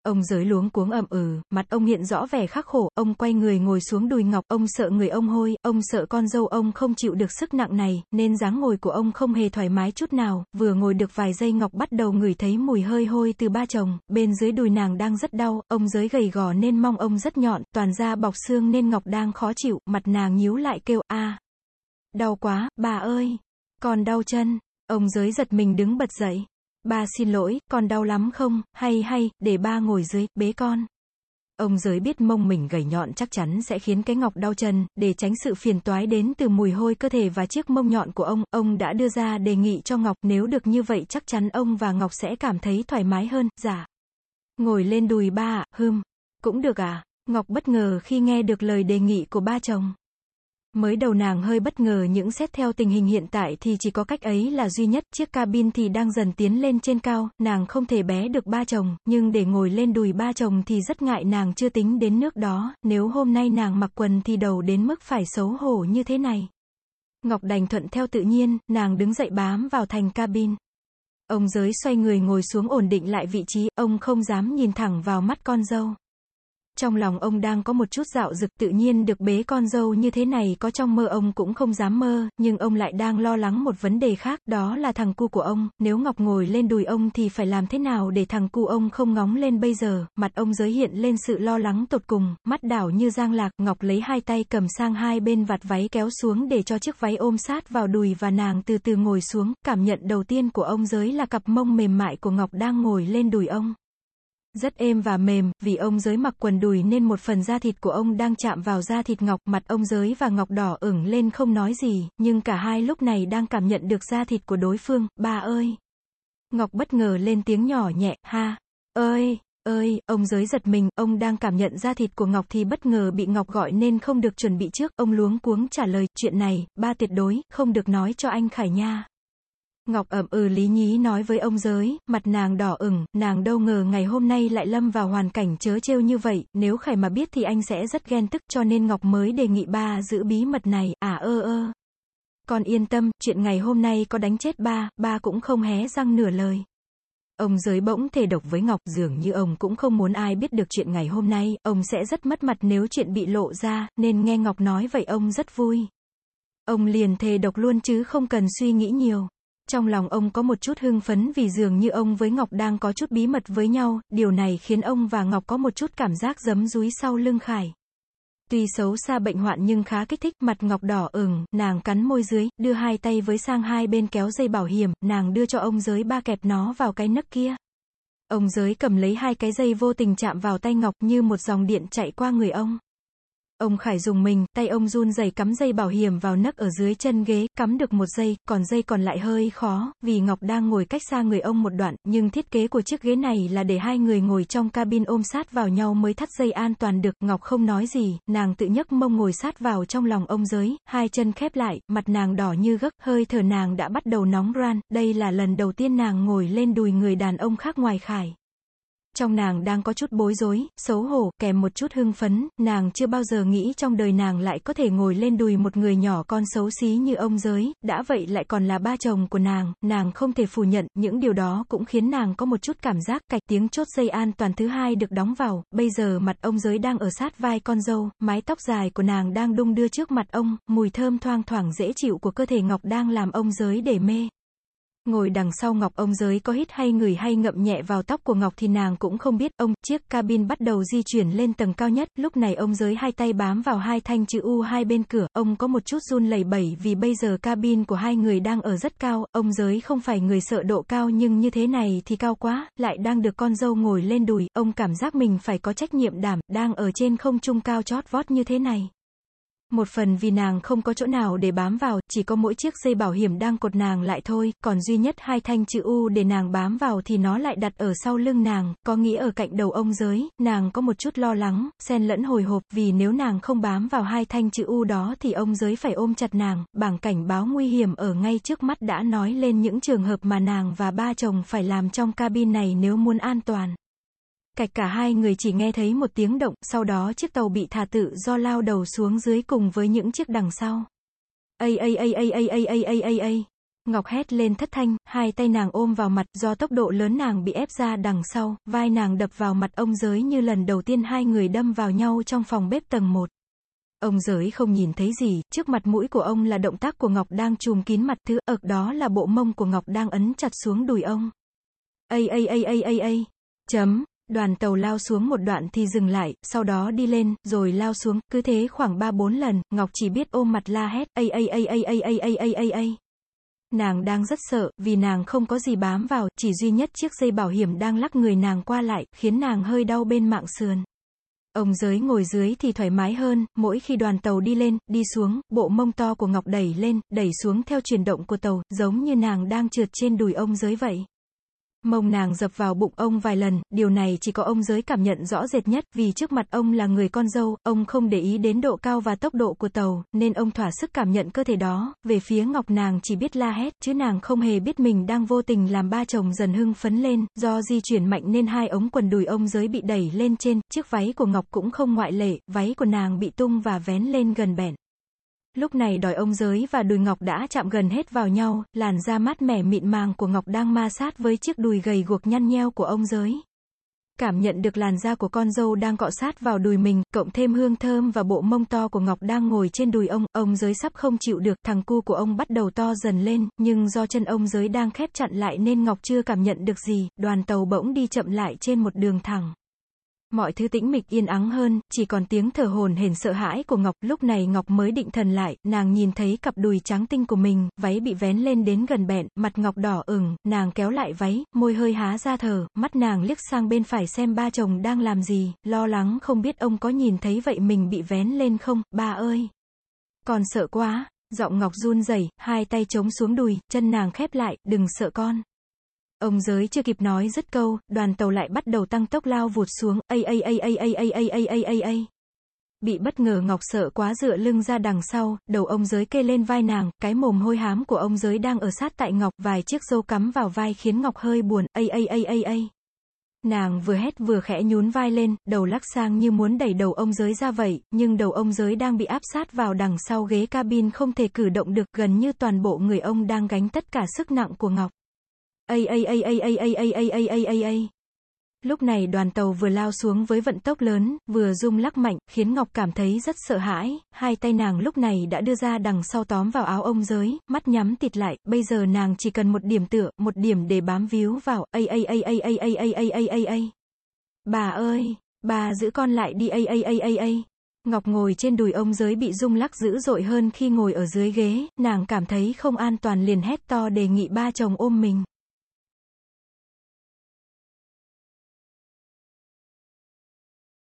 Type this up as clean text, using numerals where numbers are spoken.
Ông Giới luống cuống mặt ông hiện rõ vẻ khắc khổ, ông quay người ngồi xuống đùi Ngọc, ông sợ người ông hôi, ông sợ con dâu ông không chịu được sức nặng này, nên dáng ngồi của ông không hề thoải mái chút nào, vừa ngồi được vài giây Ngọc bắt đầu ngửi thấy mùi hơi hôi từ ba chồng, bên dưới đùi nàng đang rất đau, ông Giới gầy gò nên mong ông rất nhọn, toàn da bọc xương nên Ngọc đang khó chịu, mặt nàng nhíu lại kêu, đau quá, bà ơi, con đau chân, ông Giới giật mình đứng bật dậy. Ba xin lỗi, con đau lắm không, hay, để ba ngồi dưới, bế con. Ông Giới biết mông mình gầy nhọn chắc chắn sẽ khiến cái Ngọc đau chân, để tránh sự phiền toái đến từ mùi hôi cơ thể và chiếc mông nhọn của ông đã đưa ra đề nghị cho Ngọc, nếu được như vậy chắc chắn ông và Ngọc sẽ cảm thấy thoải mái hơn, dạ. Ngồi lên đùi ba cũng được à, Ngọc bất ngờ khi nghe được lời đề nghị của ba chồng. Mới đầu nàng hơi bất ngờ nhưng xét theo tình hình hiện tại thì chỉ có cách ấy là duy nhất, chiếc cabin thì đang dần tiến lên trên cao, nàng không thể bé được ba chồng, nhưng để ngồi lên đùi ba chồng thì rất ngại, nàng chưa tính đến nước đó, nếu hôm nay nàng mặc quần thì đầu đến mức phải xấu hổ như thế này. Ngọc đành thuận theo tự nhiên, nàng đứng dậy bám vào thành cabin. Ông Giới xoay người ngồi xuống ổn định lại vị trí, ông không dám nhìn thẳng vào mắt con dâu. Trong lòng ông đang có một chút dạo dực, tự nhiên được bế con dâu như thế này có trong mơ ông cũng không dám mơ, nhưng ông lại đang lo lắng một vấn đề khác, đó là thằng cu của ông, nếu Ngọc ngồi lên đùi ông thì phải làm thế nào để thằng cu ông không ngóng lên bây giờ, mặt ông Giới hiện lên sự lo lắng tột cùng, mắt đảo như giang lạc, Ngọc lấy hai tay cầm sang hai bên vạt váy kéo xuống để cho chiếc váy ôm sát vào đùi và nàng từ từ ngồi xuống, cảm nhận đầu tiên của ông Giới là cặp mông mềm mại của Ngọc đang ngồi lên đùi ông. Rất êm và mềm, vì ông Giới mặc quần đùi nên một phần da thịt của ông đang chạm vào da thịt Ngọc, mặt ông Giới và Ngọc đỏ ửng lên không nói gì, nhưng cả hai lúc này đang cảm nhận được da thịt của đối phương, ba ơi. Ngọc bất ngờ lên tiếng nhỏ nhẹ, ơi, ông Giới giật mình, ông đang cảm nhận da thịt của Ngọc thì bất ngờ bị Ngọc gọi nên không được chuẩn bị trước, ông luống cuống trả lời, chuyện này, ba tuyệt đối, không được nói cho anh Khải nha. Ngọc lý nhí nói với ông Giới, mặt nàng đỏ ửng, nàng đâu ngờ ngày hôm nay lại lâm vào hoàn cảnh trớ trêu như vậy, nếu Khải mà biết thì anh sẽ rất ghen tức, cho nên Ngọc mới đề nghị ba giữ bí mật này, Con yên tâm, chuyện ngày hôm nay có đánh chết ba cũng không hé răng nửa lời. Ông Giới bỗng thề độc với Ngọc, dường như ông cũng không muốn ai biết được chuyện ngày hôm nay, ông sẽ rất mất mặt nếu chuyện bị lộ ra, nên nghe Ngọc nói vậy ông rất vui. Ông liền thề độc luôn chứ không cần suy nghĩ nhiều. Trong lòng ông có một chút hưng phấn vì dường như ông với Ngọc đang có chút bí mật với nhau, điều này khiến ông và Ngọc có một chút cảm giác giấm dúi sau lưng Khải. Tuy xấu xa bệnh hoạn nhưng khá kích thích, mặt Ngọc đỏ ửng, nàng cắn môi dưới, đưa hai tay với sang hai bên kéo dây bảo hiểm, nàng đưa cho ông Giới ba kẹp nó vào cái nấc kia. Ông Giới cầm lấy hai cái dây vô tình chạm vào tay Ngọc như một dòng điện chạy qua người ông. Ông Khải dùng mình, tay ông run rẩy cắm dây bảo hiểm vào nấc ở dưới chân ghế, cắm được một dây, còn dây còn lại hơi khó, vì Ngọc đang ngồi cách xa người ông một đoạn, nhưng thiết kế của chiếc ghế này là để hai người ngồi trong cabin ôm sát vào nhau mới thắt dây an toàn được. Ngọc không nói gì, nàng tự nhấc mông ngồi sát vào trong lòng ông Giới, hai chân khép lại, mặt nàng đỏ như gấc, hơi thở nàng đã bắt đầu nóng ran, đây là lần đầu tiên nàng ngồi lên đùi người đàn ông khác ngoài Khải. Trong nàng đang có chút bối rối, xấu hổ, kèm một chút hưng phấn, nàng chưa bao giờ nghĩ trong đời nàng lại có thể ngồi lên đùi một người nhỏ con xấu xí như ông Giới, đã vậy lại còn là ba chồng của nàng không thể phủ nhận, những điều đó cũng khiến nàng có một chút cảm giác cạch. Tiếng chốt dây an toàn thứ hai được đóng vào, bây giờ mặt ông Giới đang ở sát vai con dâu, mái tóc dài của nàng đang đung đưa trước mặt ông, mùi thơm thoang thoảng dễ chịu của cơ thể Ngọc đang làm ông Giới để mê. Ngồi đằng sau Ngọc, ông Giới có hít hay ngửi hay ngậm nhẹ vào tóc của Ngọc thì nàng cũng không biết. Chiếc cabin bắt đầu di chuyển lên tầng cao nhất, lúc này ông Giới hai tay bám vào hai thanh chữ U hai bên cửa, ông có một chút run lẩy bẩy vì bây giờ cabin của hai người đang ở rất cao, ông Giới không phải người sợ độ cao nhưng như thế này thì cao quá, lại đang được con dâu ngồi lên đùi, ông cảm giác mình phải có trách nhiệm đảm, đang ở trên không trung cao chót vót như thế này. Một phần vì nàng không có chỗ nào để bám vào, chỉ có mỗi chiếc dây bảo hiểm đang cột nàng lại thôi, còn duy nhất hai thanh chữ U để nàng bám vào thì nó lại đặt ở sau lưng nàng, có nghĩa ở cạnh đầu ông Giới, nàng có một chút lo lắng, xen lẫn hồi hộp, vì nếu nàng không bám vào hai thanh chữ U đó thì ông Giới phải ôm chặt nàng, bảng cảnh báo nguy hiểm ở ngay trước mắt đã nói lên những trường hợp mà nàng và ba chồng phải làm trong cabin này nếu muốn an toàn. Cả hai người chỉ nghe thấy một tiếng động, sau đó chiếc tàu bị thả tự do lao đầu xuống dưới cùng với những chiếc đằng sau. Ngọc hét lên thất thanh, hai tay nàng ôm vào mặt, do tốc độ lớn nàng bị ép ra đằng sau, vai nàng đập vào mặt ông Giới như lần đầu tiên hai người đâm vào nhau trong phòng bếp tầng 1. Ông Giới không nhìn thấy gì, trước mặt mũi của ông là động tác của Ngọc đang trùm kín mặt, thứ ực đó là bộ mông của Ngọc đang ấn chặt xuống đùi ông. Chấm. Đoàn tàu lao xuống một đoạn thì dừng lại, sau đó đi lên, rồi lao xuống, cứ thế khoảng 3-4 lần, Ngọc chỉ biết ôm mặt la hét, Nàng đang rất sợ, vì nàng không có gì bám vào, chỉ duy nhất chiếc dây bảo hiểm đang lắc người nàng qua lại, khiến nàng hơi đau bên mạng sườn. Ông Giới ngồi dưới thì thoải mái hơn, mỗi khi đoàn tàu đi lên, đi xuống, bộ mông to của Ngọc đẩy lên, đẩy xuống theo chuyển động của tàu, giống như nàng đang trượt trên đùi ông Giới vậy. Mông nàng dập vào bụng ông vài lần, điều này chỉ có ông Giới cảm nhận rõ rệt nhất, vì trước mặt ông là người con dâu, ông không để ý đến độ cao và tốc độ của tàu, nên ông thỏa sức cảm nhận cơ thể đó. Về phía Ngọc nàng chỉ biết la hét, chứ nàng không hề biết mình đang vô tình làm ba chồng dần hưng phấn lên, do di chuyển mạnh nên hai ống quần đùi ông Giới bị đẩy lên trên, chiếc váy của Ngọc cũng không ngoại lệ, váy của nàng bị tung và vén lên gần bẹn. Lúc này đòi ông Giới và đùi Ngọc đã chạm gần hết vào nhau, làn da mát mẻ mịn màng của Ngọc đang ma sát với chiếc đùi gầy guộc nhăn nheo của ông Giới. Cảm nhận được làn da của con dâu đang cọ sát vào đùi mình, cộng thêm hương thơm và bộ mông to của Ngọc đang ngồi trên đùi ông Giới sắp không chịu được, thằng cu của ông bắt đầu to dần lên, nhưng do chân ông Giới đang khép chặn lại nên Ngọc chưa cảm nhận được gì, đoàn tàu bỗng đi chậm lại trên một đường thẳng. Mọi thứ tĩnh mịch yên ắng hơn, chỉ còn tiếng thở hổn hển sợ hãi của Ngọc. Lúc này Ngọc mới định thần lại, nàng nhìn thấy cặp đùi trắng tinh của mình, váy bị vén lên đến gần bẹn, mặt Ngọc đỏ ửng, nàng kéo lại váy, môi hơi há ra thở, mắt nàng liếc sang bên phải xem ba chồng đang làm gì, lo lắng không biết ông có nhìn thấy vậy mình bị vén lên không. Ba ơi! Con sợ quá! Giọng Ngọc run rẩy, hai tay chống xuống đùi, chân nàng khép lại, đừng sợ con. Ông Giới chưa kịp nói dứt câu, đoàn tàu lại bắt đầu tăng tốc lao vụt xuống, Bị bất ngờ Ngọc sợ quá dựa lưng ra đằng sau, đầu ông Giới kê lên vai nàng, cái mồm hôi hám của ông Giới đang ở sát tại Ngọc, vài chiếc râu cắm vào vai khiến Ngọc hơi buồn, Nàng vừa hét vừa khẽ nhún vai lên, đầu lắc sang như muốn đẩy đầu ông Giới ra vậy, nhưng đầu ông Giới đang bị áp sát vào đằng sau ghế cabin không thể cử động được, gần như toàn bộ người ông đang gánh tất cả sức nặng của Ngọc. Lúc này đoàn tàu vừa lao xuống với vận tốc lớn, vừa rung lắc mạnh, khiến Ngọc cảm thấy rất sợ hãi, hai tay nàng lúc này đã đưa ra đằng sau tóm vào áo ông Giới, mắt nhắm tịt lại, bây giờ nàng chỉ cần một điểm tựa, một điểm để bám víu vào, Bà ơi, bà giữ con lại đi, Ngọc ngồi trên đùi ông Giới bị rung lắc dữ dội hơn khi ngồi ở dưới ghế, nàng cảm thấy không an toàn liền hét to đề nghị ba chồng ôm mình.